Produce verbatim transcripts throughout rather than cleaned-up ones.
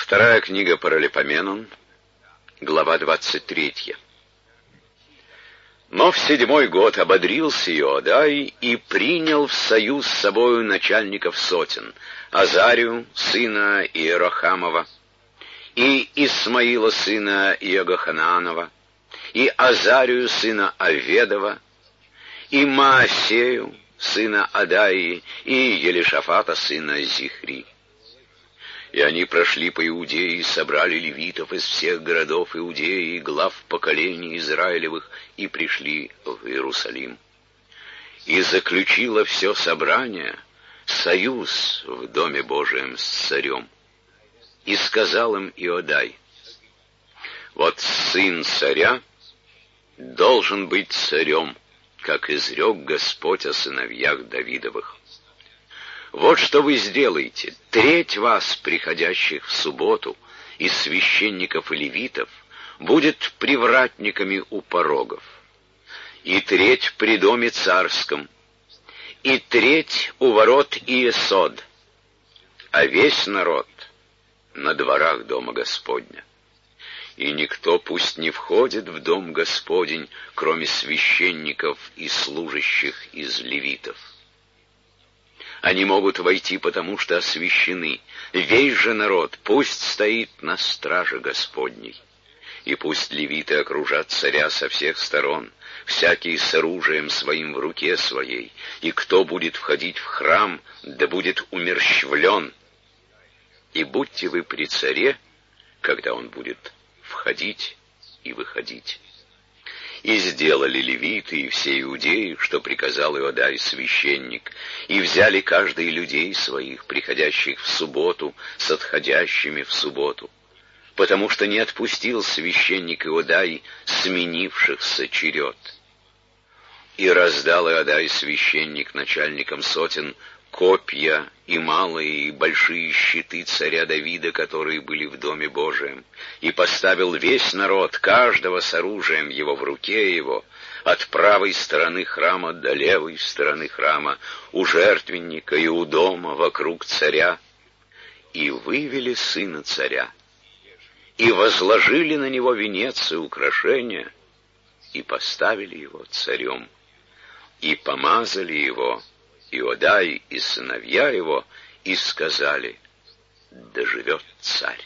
Вторая книга Паралипоменон, глава двадцать третья. Но в седьмой год ободрился Иоадай и принял в союз с собою начальников сотен, Азарию, сына Иерохамова, и Исмаила, сына Иогоханаанова, и Азарию, сына Аведова, и Маасею, сына Адаии, и Елишафата, сына Зихри. И они прошли по Иудее и собрали левитов из всех городов Иудеи и глав поколений Израилевых, и пришли в Иерусалим. И заключило все собрание союз в Доме Божием с царем. И сказал им Иоадай: вот сын царя должен быть царем, как изрек Господь о сыновьях Давидовых. Вот что вы сделаете: треть вас, приходящих в субботу, из священников и левитов, будет привратниками у порогов, и треть при доме царском, и треть у ворот Иесод, а весь народ на дворах дома Господня. И никто пусть не входит в дом Господень, кроме священников и служащих из левитов. Они могут войти, потому что освящены. Весь же народ пусть стоит на страже Господней. И пусть левиты окружат царя со всех сторон, всякий с оружием своим в руке своей. И кто будет входить в храм, да будет умерщвлен. И будьте вы при царе, когда он будет входить и выходить. И сделали левиты и все иудеи, что приказал Иоадай священник, и взяли каждый людей своих, приходящих в субботу, с отходящими в субботу, потому что не отпустил священник Иоадай сменившихся черед. И раздал Иоадай священник начальникам сотен копья и малые и большие щиты царя Давида, которые были в Доме Божием, и поставил весь народ, каждого с оружием его в руке его, от правой стороны храма до левой стороны храма, у жертвенника и у дома вокруг царя, и вывели сына царя, и возложили на него венец и украшения, и поставили его царем, и помазали его Иоадай и сыновья его, и сказали: да живет царь.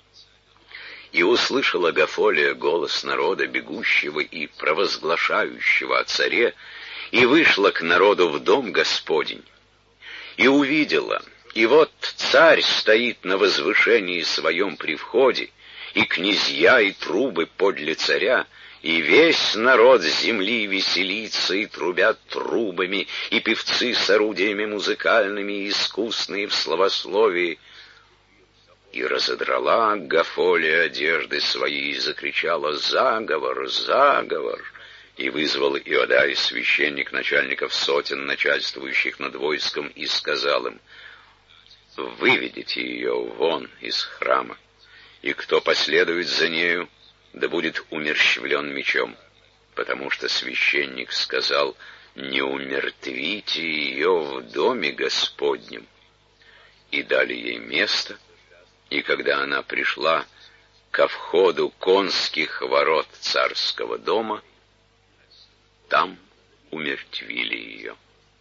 И услышала Агафолия голос народа, бегущего и провозглашающего о царе, и вышла к народу в дом Господень, и увидела, и вот царь стоит на возвышении своем при входе, и князья и трубы подле царя, и весь народ с земли веселится и трубят трубами, и певцы с орудиями музыкальными и искусные в словословии. И разодрала Агафолия одежды свои, и закричала: заговор, заговор! И вызвал Иоадай священник начальников сотен, начальствующих над войском, и сказал им: выведите ее вон из храма, и кто последует за нею, да будет умерщвлен мечом, потому что священник сказал: не умертвите ее в доме Господнем. И дали ей место, и когда она пришла ко входу конских ворот царского дома, там умертвили ее.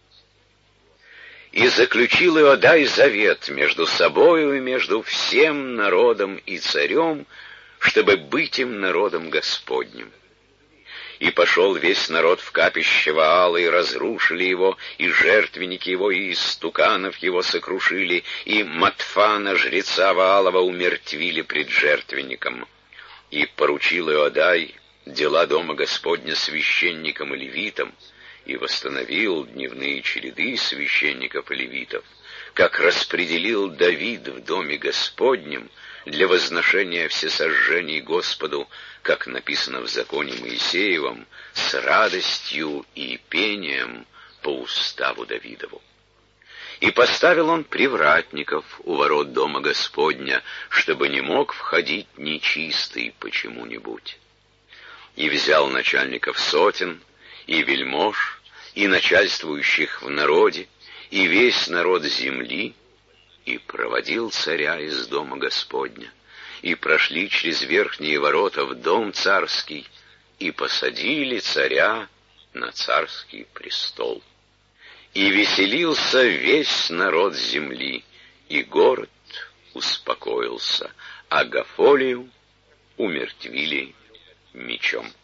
И заключил Иоадай завет между собою и между всем народом и царем, чтобы быть им народом Господним. И пошел весь народ в капище Ваала, и разрушили его, и жертвенники его, и истуканов его сокрушили, и Матфана, жреца Ваалова, умертвили пред жертвенником. И поручил Иоадай дела дома Господня священникам и левитам, и восстановил дневные череды священников и левитов, как распределил Давид в доме Господнем для возношения всесожжений Господу, как написано в законе Моисеевом, с радостью и пением по уставу Давидову. И поставил он привратников у ворот дома Господня, чтобы не мог входить нечистый почему-нибудь. И взял начальников сотен, и вельмож, и начальствующих в народе, и весь народ земли, и проводил царя из дома Господня, и прошли через верхние ворота в дом царский, и посадили царя на царский престол. И веселился весь народ земли, и город успокоился, а Гафолию умертвили мечом.